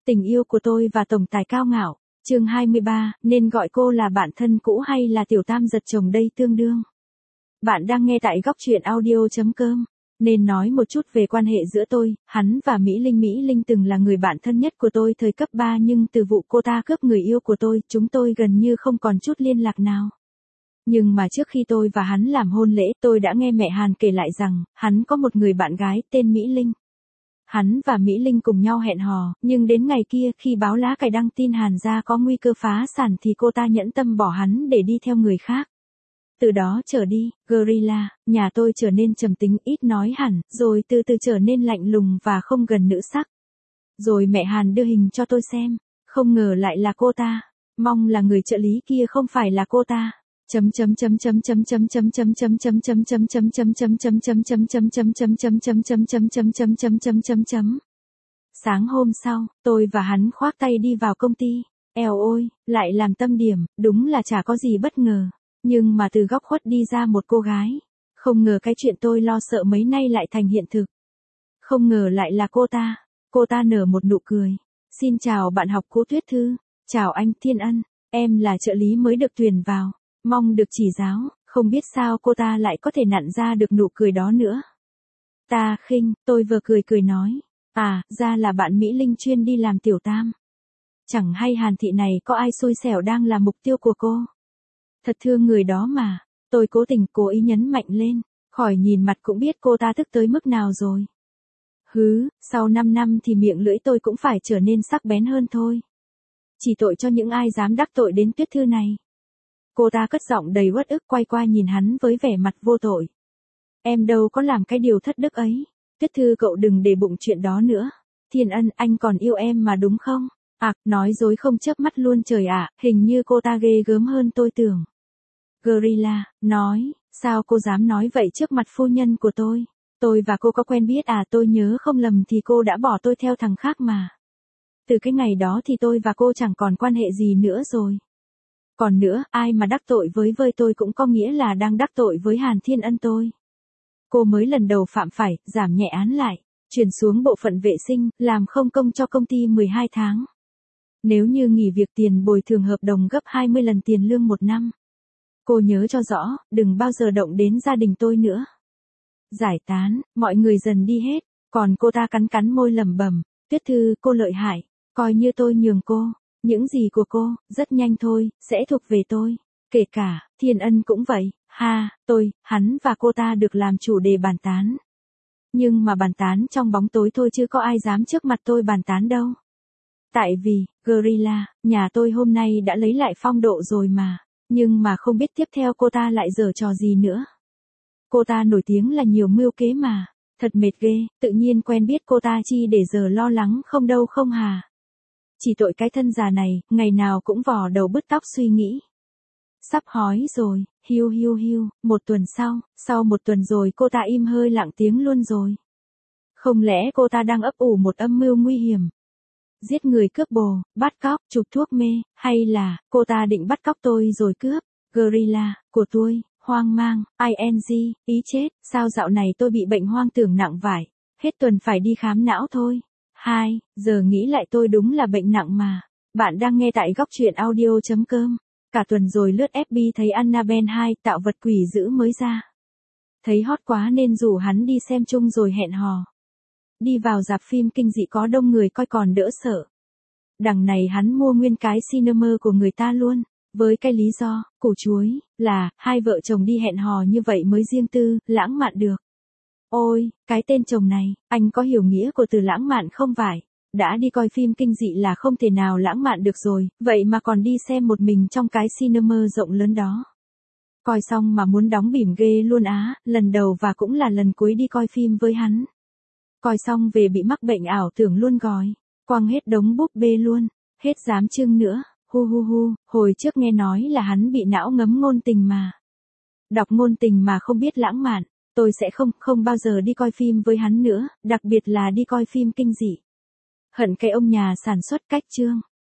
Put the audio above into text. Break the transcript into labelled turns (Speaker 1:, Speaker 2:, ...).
Speaker 1: Tình yêu của tôi và tổng tài cao ngạo. Chương 23, nên gọi cô là bạn thân cũ hay là tiểu tam giật chồng đây tương đương. Bạn đang nghe tại góc truyện audio.com. Nên nói một chút về quan hệ giữa tôi, hắn và Mỹ Linh. Mỹ Linh từng là người bạn thân nhất của tôi thời cấp 3 nhưng từ vụ cô ta cướp người yêu của tôi, chúng tôi gần như không còn chút liên lạc nào. Nhưng mà trước khi tôi và hắn làm hôn lễ, tôi đã nghe mẹ Hàn kể lại rằng, hắn có một người bạn gái tên Mỹ Linh. Hắn và Mỹ Linh cùng nhau hẹn hò, nhưng đến ngày kia khi báo lá cải đăng tin Hàn gia có nguy cơ phá sản thì cô ta nhẫn tâm bỏ hắn để đi theo người khác. Từ đó trở đi, Gorilla, nhà tôi trở nên trầm tính ít nói hẳn, rồi từ từ trở nên lạnh lùng và không gần nữ sắc. Rồi mẹ Hàn đưa hình cho tôi xem, không ngờ lại là cô ta, mong là người trợ lý kia không phải là cô ta. Sáng hôm sau, tôi và hắn khoác tay đi vào công ty. Eo ôi, lại làm tâm điểm, đúng là chả có gì bất ngờ. Nhưng mà từ góc khuất đi ra một cô gái. Không ngờ cái chuyện tôi lo sợ mấy nay lại thành hiện thực. Không ngờ lại là cô ta. Cô ta nở một nụ cười. Xin chào bạn học cũ Tuyết Thư. Chào anh Thiên Ân, em là trợ lý mới được tuyển vào. Mong được chỉ giáo, không biết sao cô ta lại có thể nặn ra được nụ cười đó nữa. Ta khinh, tôi vừa cười nói. À, ra là bạn Mỹ Linh chuyên đi làm tiểu tam. Chẳng hay Hàn thị này có ai xui xẻo đang là mục tiêu của cô. Thật thương người đó mà. Tôi cố ý nhấn mạnh lên, khỏi nhìn mặt cũng biết cô ta tức tới mức nào rồi. Hứ, sau 5 năm thì miệng lưỡi tôi cũng phải trở nên sắc bén hơn thôi. Chỉ tội cho những ai dám đắc tội đến Tuyết Thư này. Cô ta cất giọng đầy uất ức quay qua nhìn hắn với vẻ mặt vô tội. Em đâu có làm cái điều thất đức ấy. Tuyết Thư cậu đừng để bụng chuyện đó nữa. Thiên Ân, anh còn yêu em mà đúng không? Nói dối không chớp mắt luôn trời ạ, hình như cô ta ghê gớm hơn tôi tưởng. Gorilla, nói, sao cô dám nói vậy trước mặt phu nhân của tôi? Tôi và cô có quen biết à? Tôi nhớ không lầm thì cô đã bỏ tôi theo thằng khác mà. Từ cái ngày đó thì tôi và cô chẳng còn quan hệ gì nữa rồi. Còn nữa, ai mà đắc tội với tôi cũng có nghĩa là đang đắc tội với Hàn Thiên Ân tôi. Cô mới lần đầu phạm phải, giảm nhẹ án lại, chuyển xuống bộ phận vệ sinh, làm không công cho công ty 12 tháng. Nếu như nghỉ việc tiền bồi thường hợp đồng gấp 20 lần tiền lương 1 năm. Cô nhớ cho rõ, đừng bao giờ động đến gia đình tôi nữa. Giải tán, mọi người dần đi hết, còn cô ta cắn môi lẩm bẩm, Tuyết Thư, cô lợi hại, coi như tôi nhường cô. Những gì của cô, rất nhanh thôi, sẽ thuộc về tôi. Kể cả, Thiên Ân cũng vậy, tôi, hắn và cô ta được làm chủ đề bàn tán. Nhưng mà bàn tán trong bóng tối thôi chứ có ai dám trước mặt tôi bàn tán đâu. Tại vì, Gorilla, nhà tôi hôm nay đã lấy lại phong độ rồi mà. Nhưng mà không biết tiếp theo cô ta lại giở trò gì nữa. Cô ta nổi tiếng là nhiều mưu kế mà. Thật mệt ghê, tự nhiên quen biết cô ta chi để giờ lo lắng không đâu không hà. Chỉ tội cái thân già này, ngày nào cũng vò đầu bứt tóc suy nghĩ. Sắp hói rồi, hiu. Một tuần sau 1 tuần rồi cô ta im hơi lặng tiếng luôn rồi. Không lẽ cô ta đang ấp ủ một âm mưu nguy hiểm? Giết người cướp bồ, bắt cóc, chụp thuốc mê, hay là, cô ta định bắt cóc tôi rồi cướp? Gorilla, của tôi, hoang mang, ý chết, sao dạo này tôi bị bệnh hoang tưởng nặng vải, hết tuần phải đi khám não thôi. Giờ nghĩ lại tôi đúng là bệnh nặng mà. Bạn đang nghe tại góc truyện audio.com. Cả tuần rồi lướt FB thấy Annabelle 2 tạo vật quỷ dữ mới ra. Thấy hot quá nên rủ hắn đi xem chung rồi hẹn hò. Đi vào rạp phim kinh dị có đông người coi còn đỡ sợ. Đằng này hắn mua nguyên cái cinema của người ta luôn. Với cái lý do, củ chuối, là, hai vợ chồng đi hẹn hò như vậy mới riêng tư, lãng mạn được. Ôi, cái tên chồng này, anh có hiểu nghĩa của từ lãng mạn không vậy? Đã đi coi phim kinh dị là không thể nào lãng mạn được rồi, vậy mà còn đi xem một mình trong cái cinema rộng lớn đó. Coi xong mà muốn đóng bỉm ghê luôn á, lần đầu và cũng là lần cuối đi coi phim với hắn. Coi xong về bị mắc bệnh ảo tưởng luôn gói, quăng hết đống búp bê luôn, hết dám trưng nữa, hồi trước nghe nói là hắn bị não ngấm ngôn tình mà. Đọc ngôn tình mà không biết lãng mạn. Tôi sẽ không bao giờ đi coi phim với hắn nữa, đặc biệt là đi coi phim kinh dị. Hận cái ông nhà sản xuất cách chương.